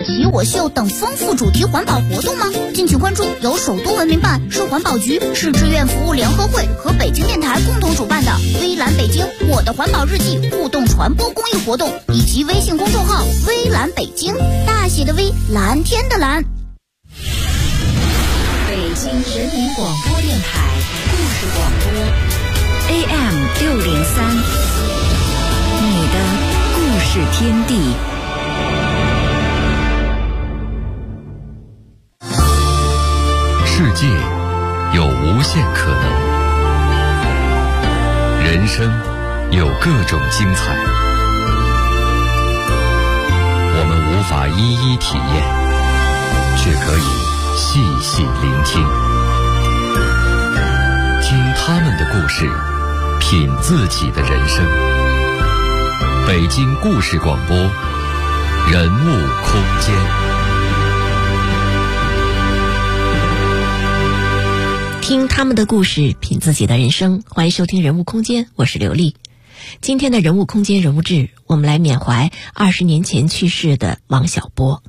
骑我秀等丰富主题环保活动吗？敬请关注由首都文明办、市环保局、市志愿服务联合会和北京电台共同主办的微蓝北京我的环保日记互动传播公益活动，以及微信公众号微蓝北京，大写的微，蓝天的蓝。 北京人民广播电台故事广播 AM603，你的故事天地。 世界有无限可能，人生有各种精彩，我们无法一一体验，却可以细细聆听，听他们的故事，品自己的人生。北京故事广播，人物空间。 听他们的故事，品自己的人生。欢迎收听人物空间，我是刘丽。今天的人物空间人物志，我们来缅怀20年前去世的王小波。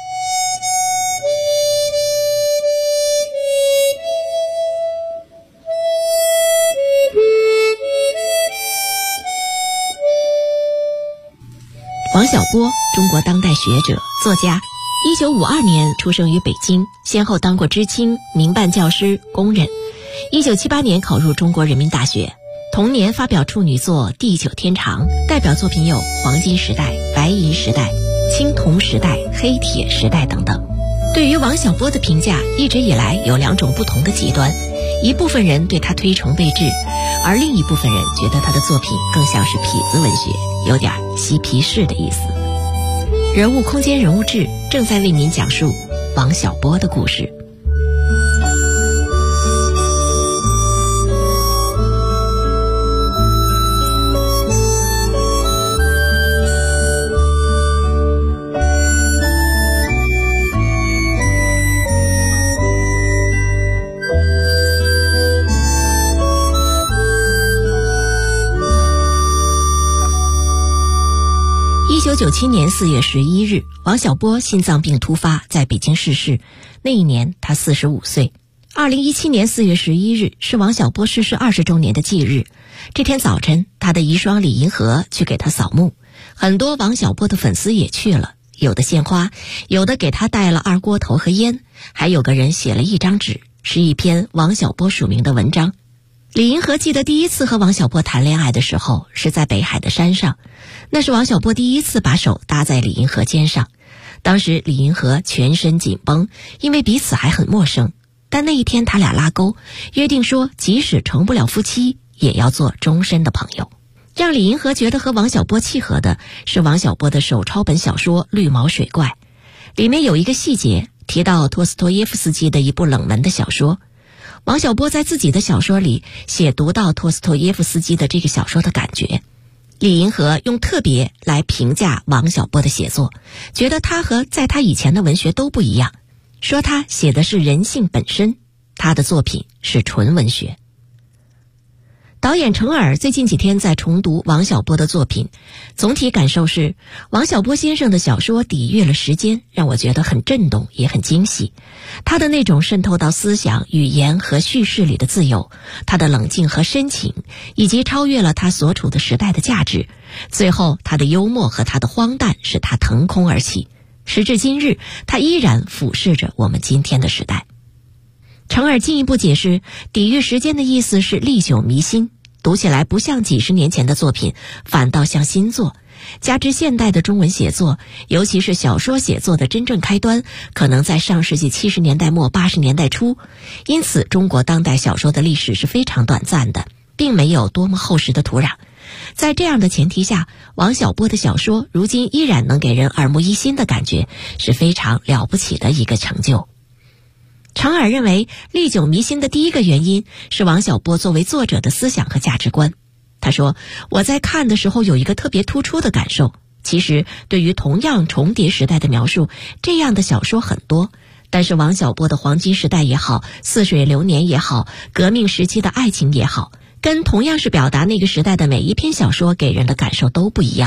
王小波，中国当代学者、作家。1952年出生于北京，先后当过知青、民办教师、工人。1978年考入中国人民大学，同年发表处女作《地久天长》，代表作品有《黄金时代》《白银时代》《青铜时代》《黑铁时代》等等。对于王小波的评价一直以来有两种不同的极端，一部分人对他推崇备至，而另一部分人觉得他的作品更像是痞子文学，有点嬉皮士的意思。人物空间人物志正在为您讲述王小波的故事。1997年4月11日，王小波心脏病突发，在北京逝世。那一年他45岁。2017年4月11日是王小波逝世20周年的忌日。这天早晨，他的遗孀李银河去给他扫墓，很多王小波的粉丝也去了，有的献花，有的给他带了二锅头和烟，还有个人写了一张纸，是一篇王小波署名的文章。李银河记得第一次和王小波谈恋爱的时候是在北海的山上，那是王小波第一次把手搭在李银河肩上。当时李银河全身紧绷，因为彼此还很陌生，但那一天他俩拉钩，约定说即使成不了夫妻也要做终身的朋友。让李银河觉得和王小波契合的是王小波的手抄本小说《绿毛水怪》，里面有一个细节提到托斯托耶夫斯基的一部冷门的小说。王小波在自己的小说里写读到托斯托耶夫斯基的这个小说的感觉。李银河用特别来评价王小波的写作，觉得他和在他以前的文学都不一样，说他写的是人性本身，他的作品是纯文学。导演程耳最近几天在重读王小波的作品，总体感受是王小波先生的小说抵御了时间，让我觉得很震动也很惊喜。他的那种渗透到思想、语言和叙事里的自由，他的冷静和深情，以及超越了他所处的时代的价值，最后他的幽默和他的荒诞使他腾空而起，时至今日他依然俯视着我们今天的时代。程耳进一步解释，抵御时间的意思是历久弥新，读起来不像几十年前的作品，反倒像新作。加之现代的中文写作，尤其是小说写作的真正开端，可能在上世纪70年代末80年代初，因此中国当代小说的历史是非常短暂的，并没有多么厚实的土壤。在这样的前提下，王小波的小说如今依然能给人耳目一新的感觉，是非常了不起的一个成就。程耳认为，历久弥新的第一个原因是王小波作为作者的思想和价值观。他说，我在看的时候有一个特别突出的感受，其实对于同样重叠时代的描述，这样的小说很多，但是王小波的黄金时代也好，似水流年也好，革命时期的爱情也好，跟同样是表达那个时代的每一篇小说给人的感受都不一样。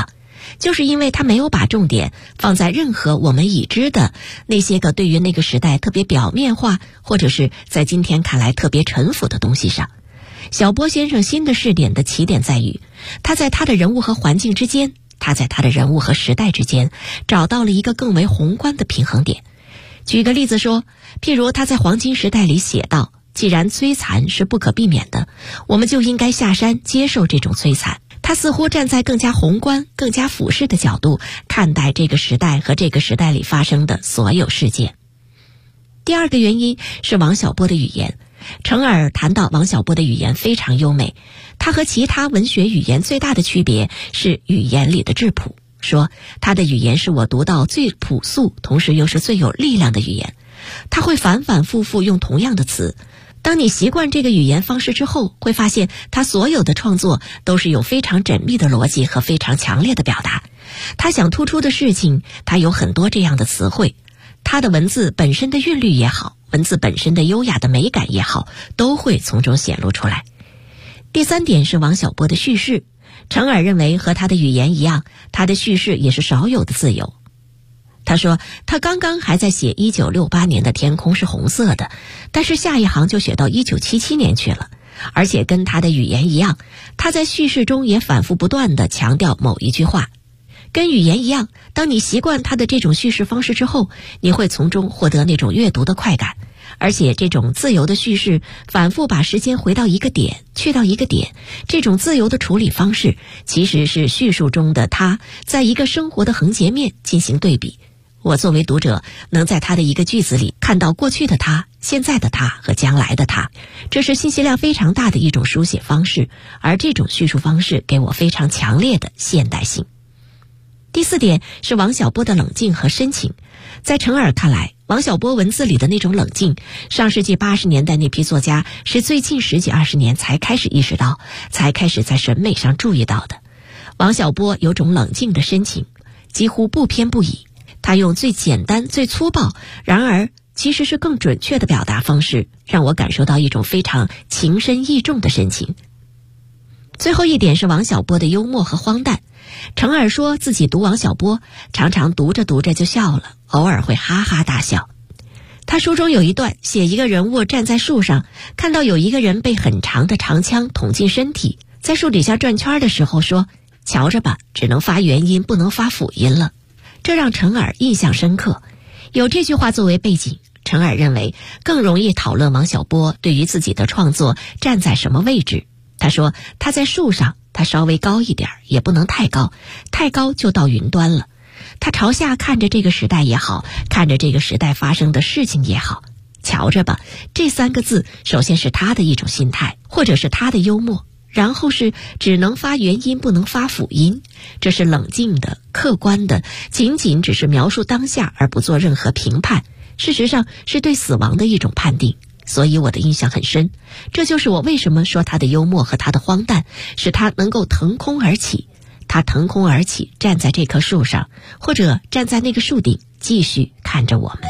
就是因为他没有把重点放在任何我们已知的那些个对于那个时代特别表面化，或者是在今天看来特别陈腐的东西上。小波先生新的视点的起点在于，他在他的人物和环境之间，他在他的人物和时代之间找到了一个更为宏观的平衡点。举个例子说，譬如他在黄金时代里写道，既然摧残是不可避免的，我们就应该下山接受这种摧残。他似乎站在更加宏观、更加俯视的角度看待这个时代和这个时代里发生的所有事件。第二个原因是王小波的语言。程耳谈到王小波的语言非常优美，他和其他文学语言最大的区别是语言里的质朴，说他的语言是我读到最朴素，同时又是最有力量的语言。他会反反复复用同样的词，当你习惯这个语言方式之后，会发现他所有的创作都是有非常缜密的逻辑和非常强烈的表达。他想突出的事情，他有很多这样的词汇。他的文字本身的韵律也好，文字本身的优雅的美感也好，都会从中显露出来。第三点是王小波的叙事。程耳认为和他的语言一样，他的叙事也是少有的自由。他说他刚刚还在写1968年的天空是红色的，但是下一行就写到1977年去了。而且跟他的语言一样，他在叙事中也反复不断地强调某一句话。跟语言一样，当你习惯他的这种叙事方式之后，你会从中获得那种阅读的快感。而且这种自由的叙事，反复把时间回到一个点，去到一个点，这种自由的处理方式，其实是叙述中的他在一个生活的横截面进行对比。我作为读者，能在他的一个句子里看到过去的他、现在的他和将来的他，这是信息量非常大的一种书写方式，而这种叙述方式给我非常强烈的现代性。第四点是王小波的冷静和深情。在程耳看来，王小波文字里的那种冷静，上世纪80年代那批作家是最近10几20年才开始意识到，才开始在审美上注意到的。王小波有种冷静的深情，几乎不偏不倚。他用最简单、最粗暴，然而其实是更准确的表达方式，让我感受到一种非常情深意重的深情。最后一点是王小波的幽默和荒诞。程耳说自己读王小波，常常读着读着就笑了，偶尔会哈哈大笑。他书中有一段写一个人物站在树上，看到有一个人被很长的长枪捅进身体，在树底下转圈的时候说，瞧着吧，只能发元音不能发辅音了。这让程耳印象深刻。有这句话作为背景，程耳认为更容易讨论王小波对于自己的创作站在什么位置。他说他在树上，他稍微高一点，也不能太高，太高就到云端了。他朝下看着这个时代也好，看着这个时代发生的事情也好，瞧着吧，这3个字首先是他的一种心态，或者是他的幽默，然后是只能发元音不能发辅音，这是冷静的、客观的，仅仅只是描述当下而不做任何评判，事实上是对死亡的一种判定。所以我的印象很深，这就是我为什么说他的幽默和他的荒诞，使他能够腾空而起。他腾空而起，站在这棵树上，或者站在那个树顶，继续看着我们。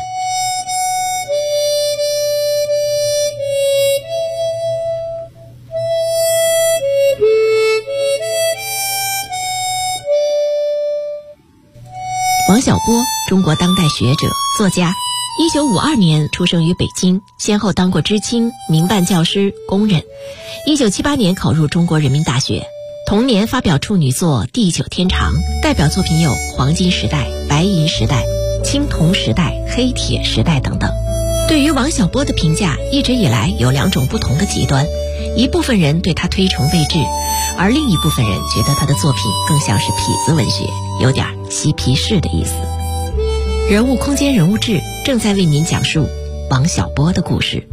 王小波，中国当代学者、作家。1952年出生于北京，先后当过知青、民办教师、工人。1978年考入中国人民大学，同年发表处女作《地久天长》，代表作品有《黄金时代》《白银时代》《青铜时代》《黑铁时代》等等。对于王小波的评价一直以来有2种不同的极端，一部分人对他推崇备至，而另一部分人觉得他的作品更像是痞子文学，有点嬉皮士的意思。人物空间人物志正在为您讲述王小波的故事。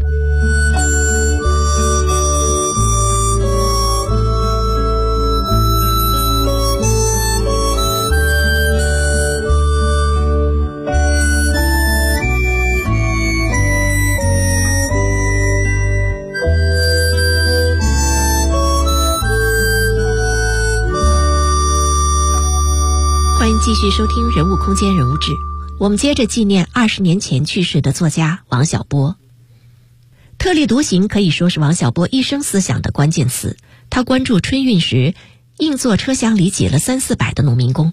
欢迎继续收听人物空间人物志。我们接着纪念20年前去世的作家王小波。特立独行可以说是王小波一生思想的关键词。他关注春运时硬座车厢里挤了300-400的农民工，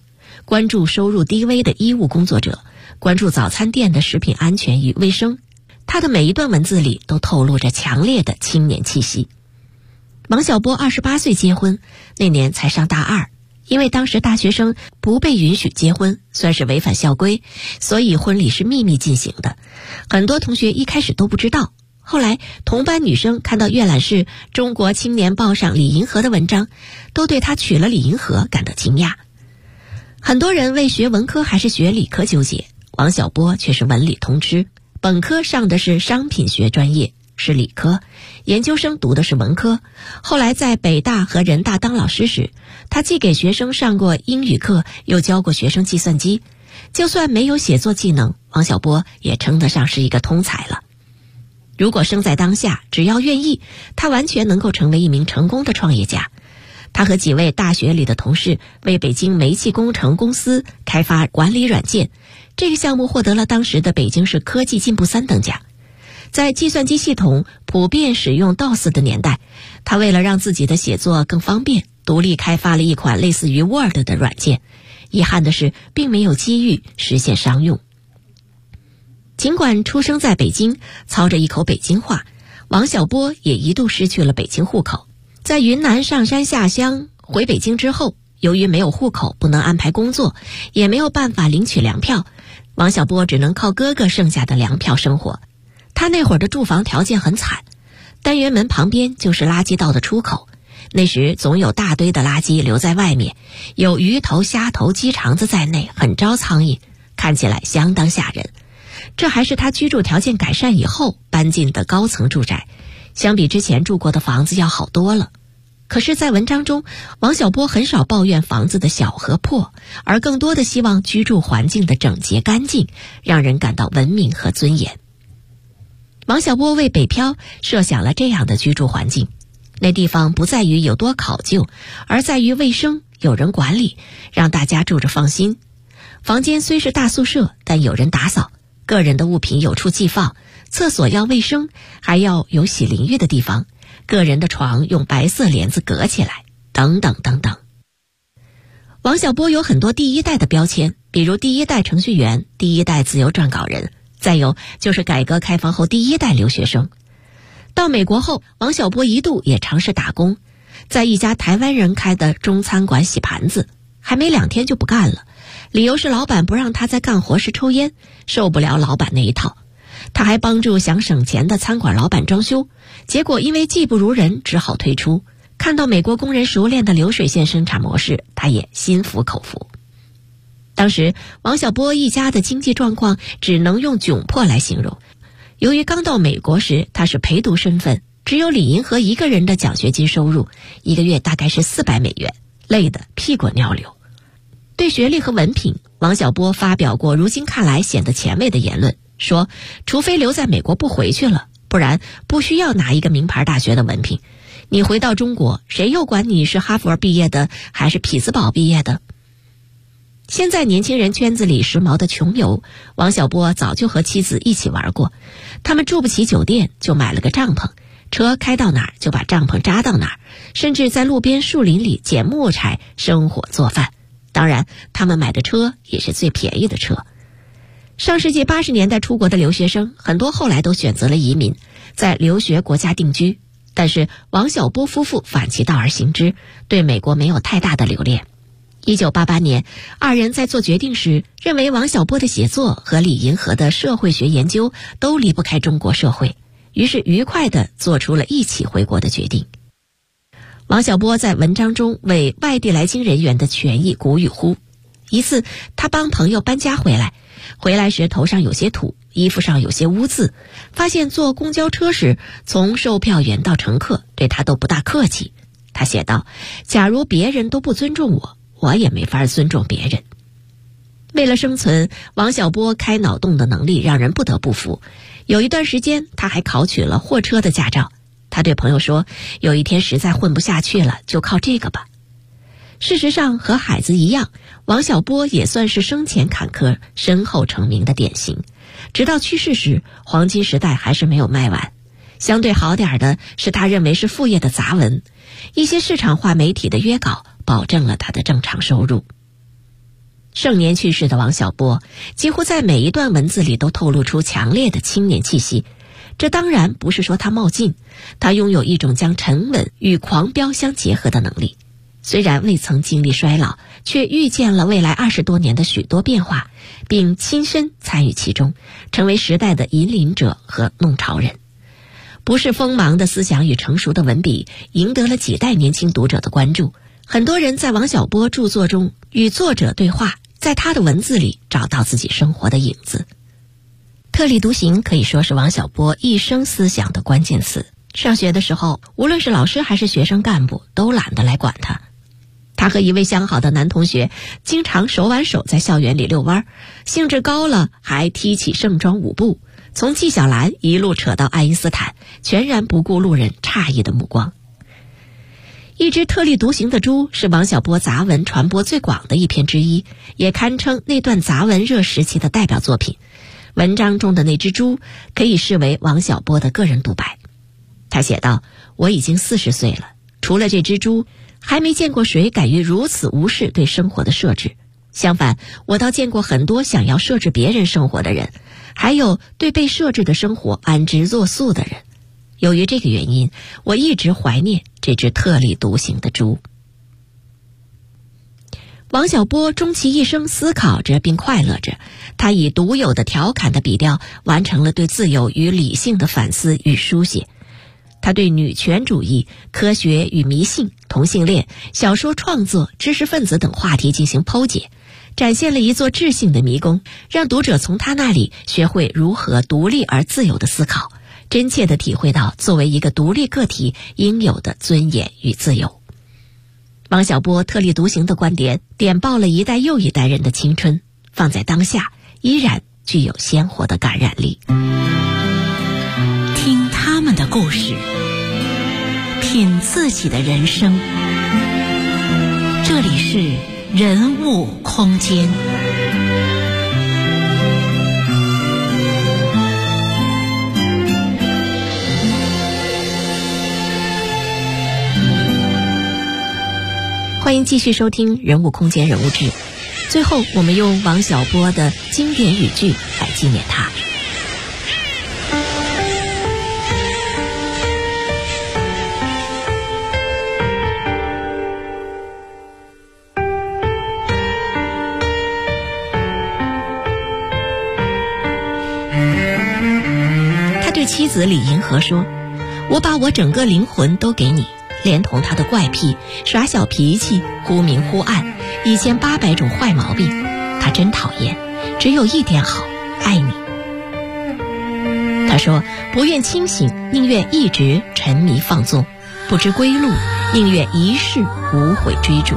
关注收入低微的医务工作者，关注早餐店的食品安全与卫生。他的每一段文字里都透露着强烈的青年气息。王小波28岁结婚，那年才上大二，因为当时大学生不被允许结婚，算是违反校规，所以婚礼是秘密进行的。很多同学一开始都不知道，后来同班女生看到阅览室《中国青年报》上李银河的文章，都对他娶了李银河感到惊讶。很多人为学文科还是学理科纠结，王小波却是文理通吃。本科上的是商品学专业，是理科，研究生读的是文科。后来在北大和人大当老师时，他既给学生上过英语课，又教过学生计算机。就算没有写作技能，王小波也称得上是一个通才了。如果生在当下，只要愿意，他完全能够成为一名成功的创业家。他和几位大学里的同事为北京煤气工程公司开发管理软件，这个项目获得了当时的北京市科技进步3等奖。在计算机系统普遍使用 DOS 的年代，他为了让自己的写作更方便，独立开发了一款类似于 Word 的软件。遗憾的是，并没有机遇实现商用。尽管出生在北京，操着一口北京话，王小波也一度失去了北京户口。在云南上山下乡回北京之后，由于没有户口，不能安排工作，也没有办法领取粮票，王小波只能靠哥哥剩下的粮票生活。他那会儿的住房条件很惨，单元门旁边就是垃圾道的出口，那时总有大堆的垃圾留在外面，有鱼头、虾头、鸡肠子在内，很招苍蝇，看起来相当吓人。这还是他居住条件改善以后搬进的高层住宅，相比之前住过的房子要好多了。可是在文章中，王小波很少抱怨房子的小和破，而更多的希望居住环境的整洁干净，让人感到文明和尊严。王小波为北漂设想了这样的居住环境，那地方不在于有多考究，而在于卫生，有人管理，让大家住着放心。房间虽是大宿舍，但有人打扫，个人的物品有处寄放，厕所要卫生，还要有洗淋浴的地方，个人的床用白色帘子隔起来，等等等等。王小波有很多第一代的标签，比如第一代程序员，第一代自由撰稿人，再有就是改革开放后第一代留学生。到美国后，王小波一度也尝试打工，在一家台湾人开的中餐馆洗盘子，还没2天就不干了，理由是老板不让他在干活时抽烟，受不了老板那一套。他还帮助想省钱的餐馆老板装修，结果因为技不如人，只好退出。看到美国工人熟练的流水线生产模式，他也心服口服。当时王小波一家的经济状况只能用窘迫来形容。由于刚到美国时他是陪读身份，只有李银河一个人的奖学金收入，一个月大概是400美元，累得屁滚尿流。对学历和文凭，王小波发表过如今看来显得前卫的言论，说除非留在美国不回去了，不然不需要拿一个名牌大学的文凭。你回到中国，谁又管你是哈佛毕业的还是匹兹堡毕业的？现在年轻人圈子里时髦的穷游，王小波早就和妻子一起玩过。他们住不起酒店，就买了个帐篷，车开到哪儿就把帐篷扎到哪儿，甚至在路边树林里捡木柴生火做饭。当然，他们买的车也是最便宜的车。上世纪80年代出国的留学生，很多后来都选择了移民，在留学国家定居。但是王小波夫妇反其道而行之，对美国没有太大的留恋。1988年，二人在做决定时，认为王小波的写作和李银河的社会学研究都离不开中国社会，于是愉快地做出了一起回国的决定。王小波在文章中为外地来京人员的权益鼓与呼。一次，他帮朋友搬家回来时头上有些土，衣服上有些污渍，发现坐公交车时，从售票员到乘客对他都不大客气。他写道：假如别人都不尊重我，我也没法尊重别人。为了生存，王小波开脑洞的能力让人不得不服。有一段时间，他还考取了货车的驾照。他对朋友说，有一天实在混不下去了，就靠这个吧。事实上，和海子一样，王小波也算是生前坎坷身后成名的典型。直到去世时，黄金时代还是没有卖完。相对好点的是他认为是副业的杂文，一些市场化媒体的约稿保证了他的正常收入。 盛年去世的王小波几乎在每一段文字里都透露出强烈的青年气息。这当然不是说他冒进，他拥有一种将沉稳与狂飙相结合的能力。虽然未曾经历衰老，却预见了未来20多年的许多变化，并亲身参与其中，成为时代的引领者和弄潮人。不是锋芒的思想与成熟的文笔赢得了几代年轻读者的关注。很多人在王小波著作中与作者对话，在他的文字里找到自己生活的影子。特立独行可以说是王小波一生思想的关键词。上学的时候，无论是老师还是学生干部都懒得来管他。他和一位相好的男同学经常手挽手在校园里遛弯，兴致高了还踢起盛装舞步，从纪晓岚一路扯到爱因斯坦，全然不顾路人诧异的目光。一只特立独行的猪是王小波杂文传播最广的一篇之一，也堪称那段杂文热时期的代表作品。文章中的那只猪可以视为王小波的个人独白。他写道：我已经40岁了，除了这只猪，还没见过谁敢于如此无视对生活的设置。相反，我倒见过很多想要设置别人生活的人，还有对被设置的生活安之若素的人。由于这个原因，我一直怀念这只特立独行的猪。王小波终其一生思考着并快乐着，他以独有的调侃的笔调完成了对自由与理性的反思与书写。他对女权主义、科学与迷信、同性恋、小说创作、知识分子等话题进行剖解，展现了一座智性的迷宫，让读者从他那里学会如何独立而自由的思考，真切地体会到作为一个独立个体应有的尊严与自由。王小波特立独行的观点点爆了一代又一代人的青春，放在当下依然具有鲜活的感染力。 听他们的故事，品自己的人生。这里是人物空间。 欢迎继续收听人物空间人物志。最后我们用王小波的经典语句来纪念他。他对妻子李银河说：我把我整个灵魂都给你，连同他的怪癖、耍小脾气、忽明忽暗、以前800种坏毛病，他真讨厌，只有一点好，爱你。他说：不愿清醒，宁愿一直沉迷放纵；不知归路，宁愿一世无悔追逐。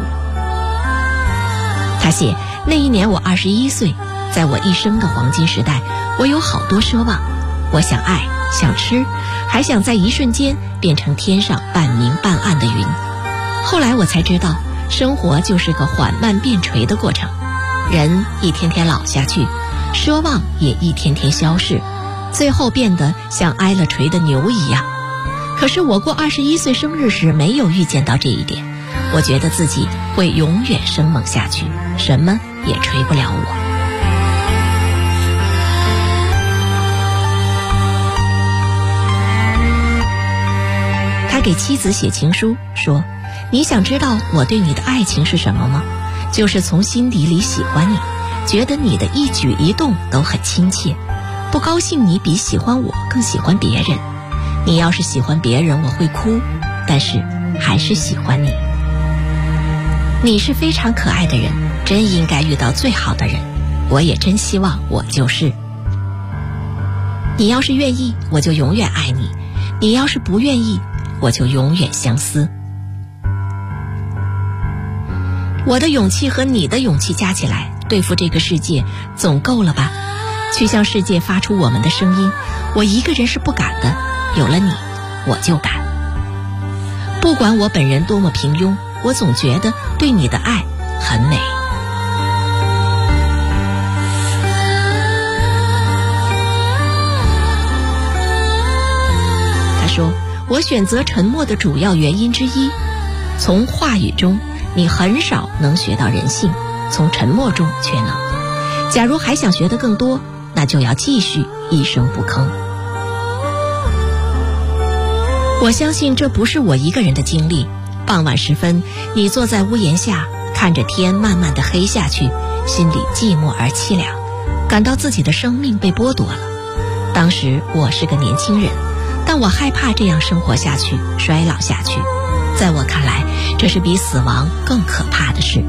他写：那一年我21岁，在我一生的黄金时代，我有好多奢望，我想爱，想吃，还想在一瞬间变成天上半明半暗的云。后来我才知道，生活就是个缓慢变垂的过程，人一天天老下去，奢望也一天天消逝，最后变得像挨了锤的牛一样。可是我过21岁生日时没有预见到这一点，我觉得自己会永远生猛下去，什么也锤不了我。他给妻子写情书说：你想知道我对你的爱情是什么吗？就是从心底里喜欢你，觉得你的一举一动都很亲切，不高兴你比喜欢我更喜欢别人。你要是喜欢别人我会哭，但是还是喜欢你。你是非常可爱的人，真应该遇到最好的人，我也真希望我就是。你要是愿意，我就永远爱你；你要是不愿意，我就永远相思。我的勇气和你的勇气加起来，对付这个世界总够了吧？去向世界发出我们的声音，我一个人是不敢的，有了你，我就敢。不管我本人多么平庸，我总觉得对你的爱很美。他说：我选择沉默的主要原因之一，从话语中你很少能学到人性， 从沉默中却能。假如还想学得更多，那就要继续一声不吭。我相信这不是我一个人的经历。傍晚时分，你坐在屋檐下，看着天慢慢地黑下去，心里寂寞而凄凉，感到自己的生命被剥夺了。当时我是个年轻人，但我害怕这样生活下去，衰老下去。在我看来，这是比死亡更可怕的事。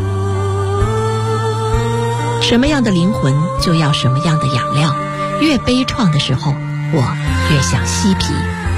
什么样的灵魂就要什么样的养料，越悲怆的时候，我越想嬉皮。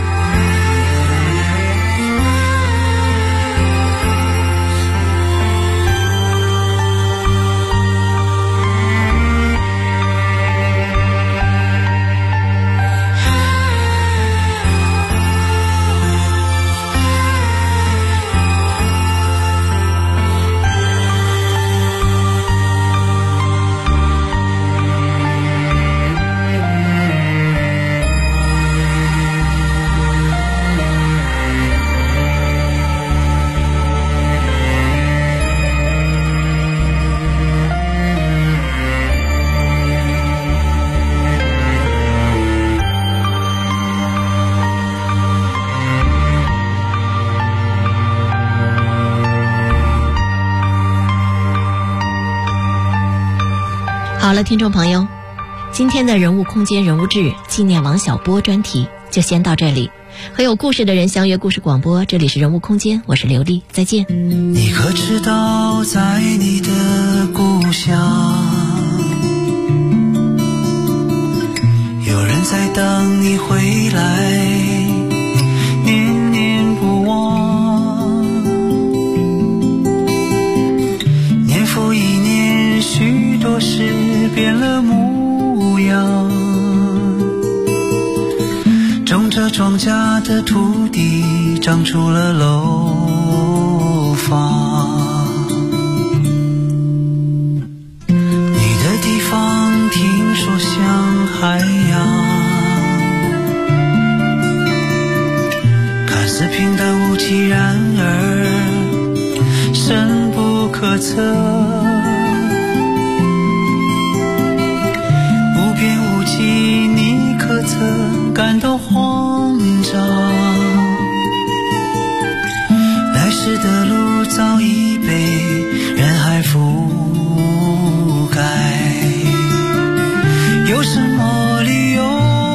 好了，听众朋友，今天的人物空间人物志纪念王小波专题就先到这里。和有故事的人相约故事广播，这里是人物空间，我是刘丽，再见。 你可知道，在你的故乡，有人在等你回来，念念不忘。年复一年，许多事变了模样，种着庄稼的土地长出了楼房，你的地方听说像海洋，看似平淡无奇，然而深不可测，无边无际，你可曾感到慌张？来时的路早已被人海覆盖，有什么理由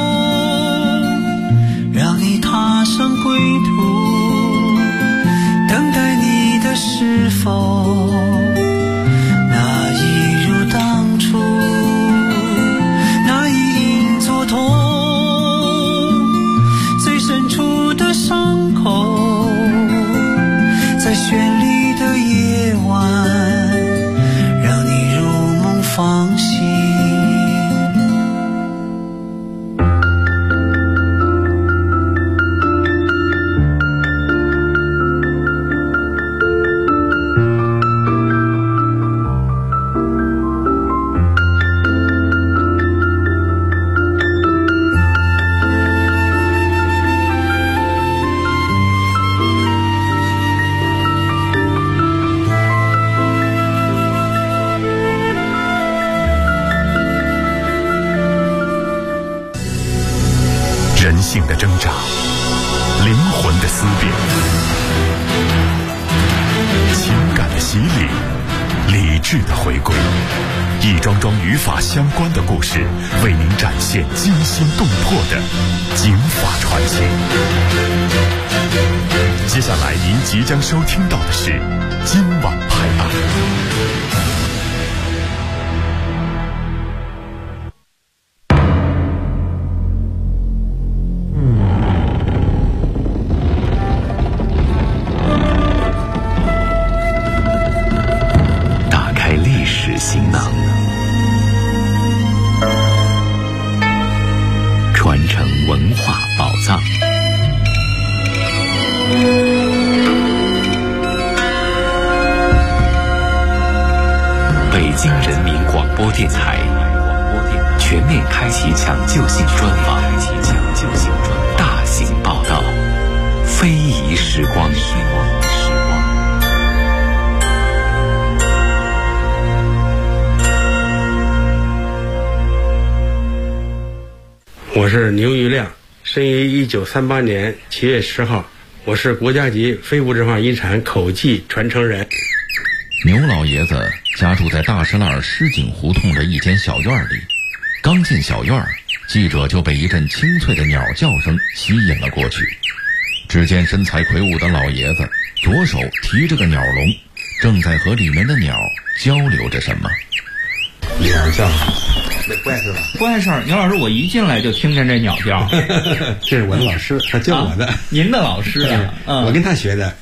让你踏上归途？等待你的是否那一如当初，那一应作痛，最深处的伤口，在绚丽的夜晚让你如梦方醒。 人性的挣扎，灵魂的思辨，情感的洗礼，理智的回归，一桩桩与法相关的故事，为您展现惊心动魄的警法传奇。接下来您即将收听到的是今晚拍案。行囊，传承文化宝藏。北京人民广播电台全面开启抢救性专访，大型报道，非遗时光。 我是牛玉亮，生于1938年7月10号，我是国家级非物质文化遗产口技传承人。 牛老爷子家住在大石栏狮井胡同的一间小院里，刚进小院，记者就被一阵清脆的鸟叫声吸引了过去。只见身材魁梧的老爷子左手提着个鸟笼，正在和里面的鸟交流着什么。 鸟叫，那怪事吧？ 怪事儿，牛老师，我一进来就听见这鸟叫。 这是我的老师，他教我的。 您的老师啊？ 我跟他学的。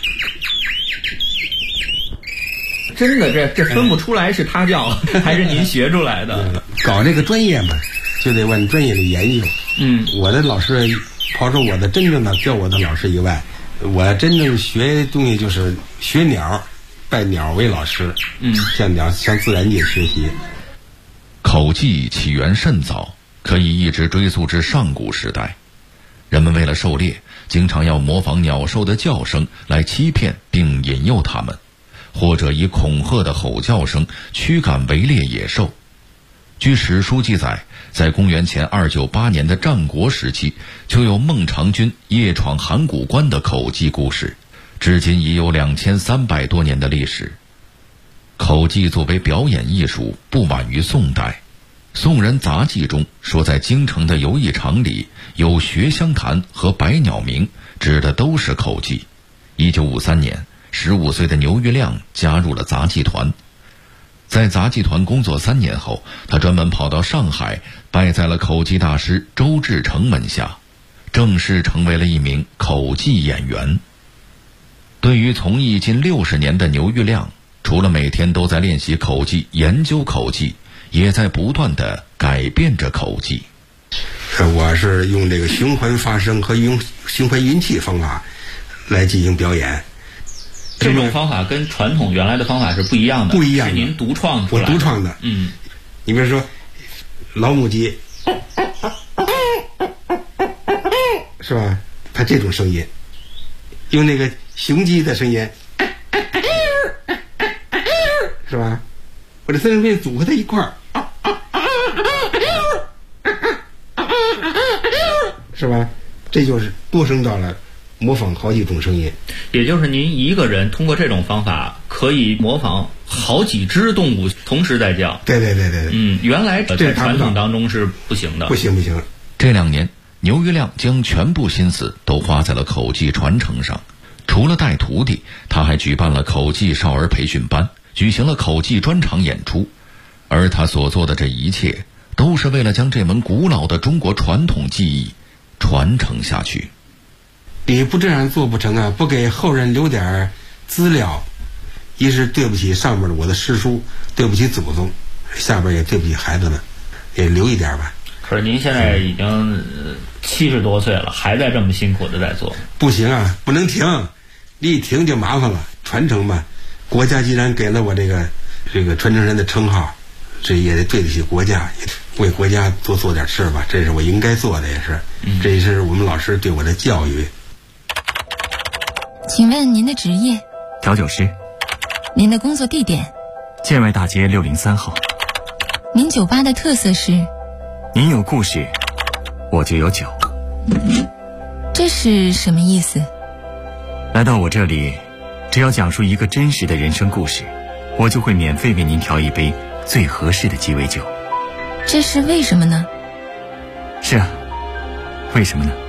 真的，这分不出来是他叫还是您学出来的。 搞这个专业嘛，就得往专业里研究。我的老师，刨出我的真正的教我的老师以外，我真正学东西就是学鸟，拜鸟为老师。向自然界学习。 口技起源甚早，可以一直追溯至上古时代。人们为了狩猎，经常要模仿鸟兽的叫声来欺骗并引诱它们，或者以恐吓的吼叫声驱赶围猎野兽。据史书记载，在公元前298年的战国时期，就有孟尝君夜闯函谷关的口技故事，至今已有2300多年的历史。口技作为表演艺术，不晚于宋代。宋人杂记中说，在京城的游艺场里有学香坛和百鸟鸣，指的都是口技。1953年，15岁的牛玉亮加入了杂技团。在杂技团工作3年后，他专门跑到上海，拜在了口技大师周志成门下，正式成为了一名口技演员。对于从艺近60年的牛玉亮，除了每天都在练习口技、研究口技，也在不断地改变着口技。 我是用这个循环发声和用循环运气方法来进行表演。 这种方法跟传统原来的方法是不一样的， 不一样的， 是您独创出来的。 我独创的。你比如说老母鸡，是吧？它这种声音，用那个雄鸡的声音，是吧？我这三声变组合在一块儿，是吧？这就是多声道了，模仿好几种声音。 也就是您一个人通过这种方法可以模仿好几只动物同时在叫。 对。 原来在传统当中是不行的。不行。 这2年，牛玉亮将全部心思都花在了口技传承上。除了带徒弟，他还举办了口技少儿培训班，举行了口技专场演出。而他所做的这一切，都是为了将这门古老的中国传统技艺传承下去。 你不这样做不成啊！不给后人留点资料，一是对不起上面的我的师叔，对不起祖宗，下边也对不起孩子们，也留一点吧。 可是您现在已经70多岁了，还在这么辛苦的在做。 不行啊，不能停，你一停就麻烦了。传承嘛，国家既然给了我这个传承人的称号，这也得对得起国家，也为国家多做点事吧，这是我应该做的，也是，这也是我们老师对我的教育。 请问您的职业？ 调酒师。 您的工作地点？ 建外大街603号。 您酒吧的特色是？ 您有故事，我就有酒。 这是什么意思？ 来到我这里，只要讲述一个真实的人生故事，我就会免费为您调一杯最合适的鸡尾酒。 这是为什么呢？ 是啊，为什么呢？